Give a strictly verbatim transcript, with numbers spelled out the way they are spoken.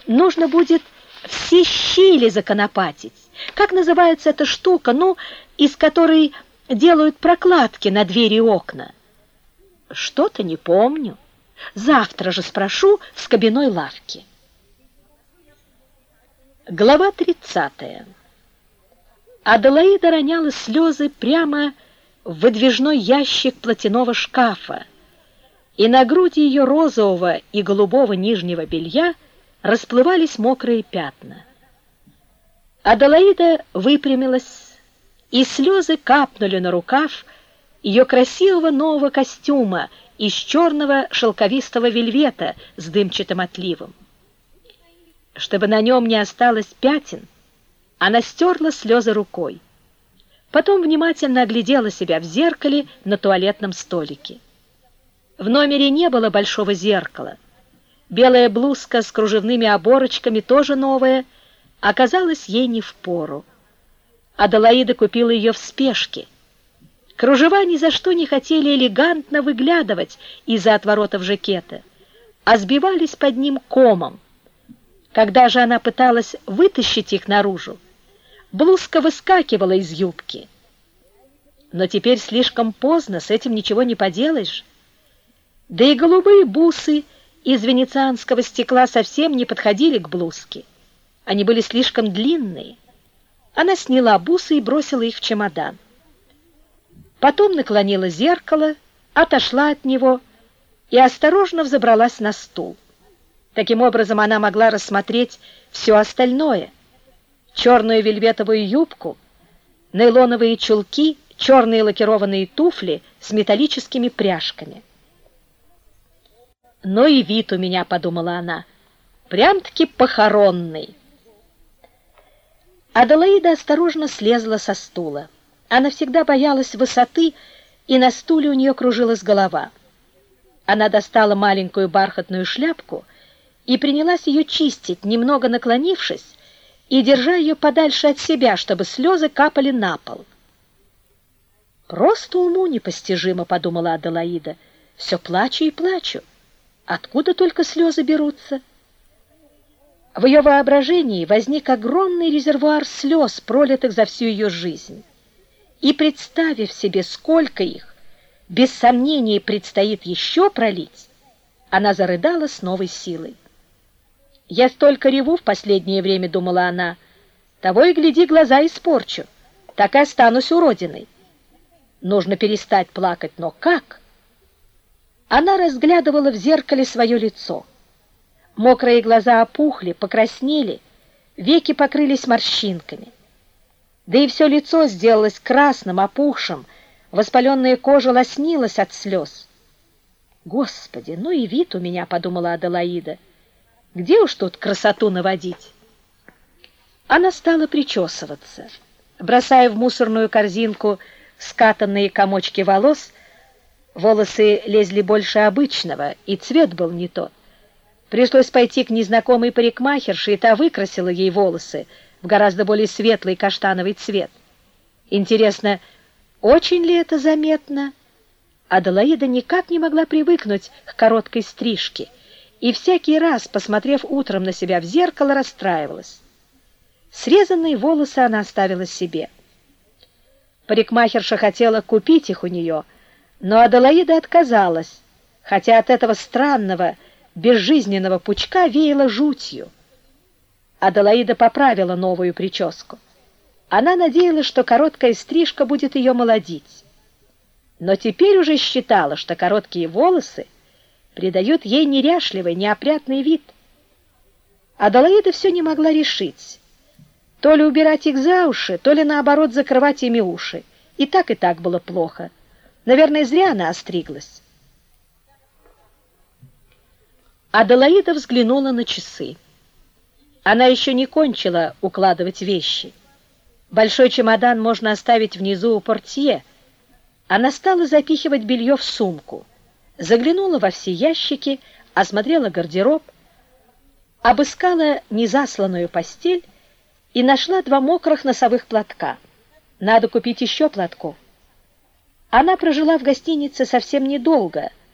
нужно будет все щели законопатить. Как называется эта штука, ну, из которой делают прокладки на двери и окна? Что-то не помню. Завтра же спрошу в скобяной лавке. Глава тридцатая. Аделаида роняла слезы прямо в выдвижной ящик платяного шкафа, и на груди ее розового и голубого нижнего белья расплывались мокрые пятна. Аделаида выпрямилась, и слезы капнули на рукав ее красивого нового костюма из черного шелковистого вельвета с дымчатым отливом. Чтобы на нем не осталось пятен, она стерла слезы рукой. Потом внимательно оглядела себя в зеркале на туалетном столике. В номере не было большого зеркала. Белая блузка с кружевными оборочками, тоже новая, оказалась ей не впору. Аделаида купила ее в спешке. Кружева ни за что не хотели элегантно выглядывать из-за отворотов жакета, а сбивались под ним комом. Когда же она пыталась вытащить их наружу, блузка выскакивала из юбки. Но теперь слишком поздно, с этим ничего не поделаешь. Да и голубые бусы из венецианского стекла совсем не подходили к блузке. Они были слишком длинные. Она сняла бусы и бросила их в чемодан. Потом наклонила зеркало, отошла от него и осторожно взобралась на стул. Таким образом, она могла рассмотреть все остальное: черную вельветовую юбку, нейлоновые чулки, черные лакированные туфли с металлическими пряжками. «Ну и вид у меня», — подумала она, — «прям-таки похоронный». Аделаида осторожно слезла со стула. Она всегда боялась высоты, и на стуле у нее кружилась голова. Она достала маленькую бархатную шляпку и принялась ее чистить, немного наклонившись и держа ее подальше от себя, чтобы слезы капали на пол. «Просто уму непостижимо», — подумала Аделаида, — «все плачу и плачу. Откуда только слезы берутся?» В ее воображении возник огромный резервуар слез, пролитых за всю ее жизнь. И, представив себе, сколько их, без сомнения, предстоит еще пролить, она зарыдала с новой силой. «Я столько реву в последнее время», — думала она, — «того и гляди, глаза испорчу, так и останусь уродиной. Нужно перестать плакать, но как?» Она разглядывала в зеркале свое лицо. Мокрые глаза опухли, покраснели, веки покрылись морщинками. Да и все лицо сделалось красным, опухшим, воспаленная кожа лоснилась от слез. «Господи, ну и вид у меня», — подумала Аделаида, — «где уж тут красоту наводить?» Она стала причесываться. Бросая в мусорную корзинку скатанные комочки волос, волосы лезли больше обычного, и цвет был не тот. Пришлось пойти к незнакомой парикмахерше, и та выкрасила ей волосы в гораздо более светлый каштановый цвет. Интересно, очень ли это заметно? Аделаида никак не могла привыкнуть к короткой стрижке, и всякий раз, посмотрев утром на себя в зеркало, расстраивалась. Срезанные волосы она оставила себе. Парикмахерша хотела купить их у нее, но Аделаида отказалась, хотя от этого странного, безжизненного пучка веяло жутью. Аделаида поправила новую прическу. Она надеялась, что короткая стрижка будет ее молодить. Но теперь уже считала, что короткие волосы придают ей неряшливый, неопрятный вид. Аделаида все не могла решить, то ли убирать их за уши, то ли, наоборот, закрывать ими уши. И так, и так было плохо. Наверное, зря она остриглась. Аделаида взглянула на часы. Она еще не кончила укладывать вещи. Большой чемодан можно оставить внизу у портье. Она стала запихивать белье в сумку. Заглянула во все ящики, осмотрела гардероб, обыскала незасланную постель и нашла два мокрых носовых платка. Надо купить еще платков. Она прожила в гостинице совсем недолго,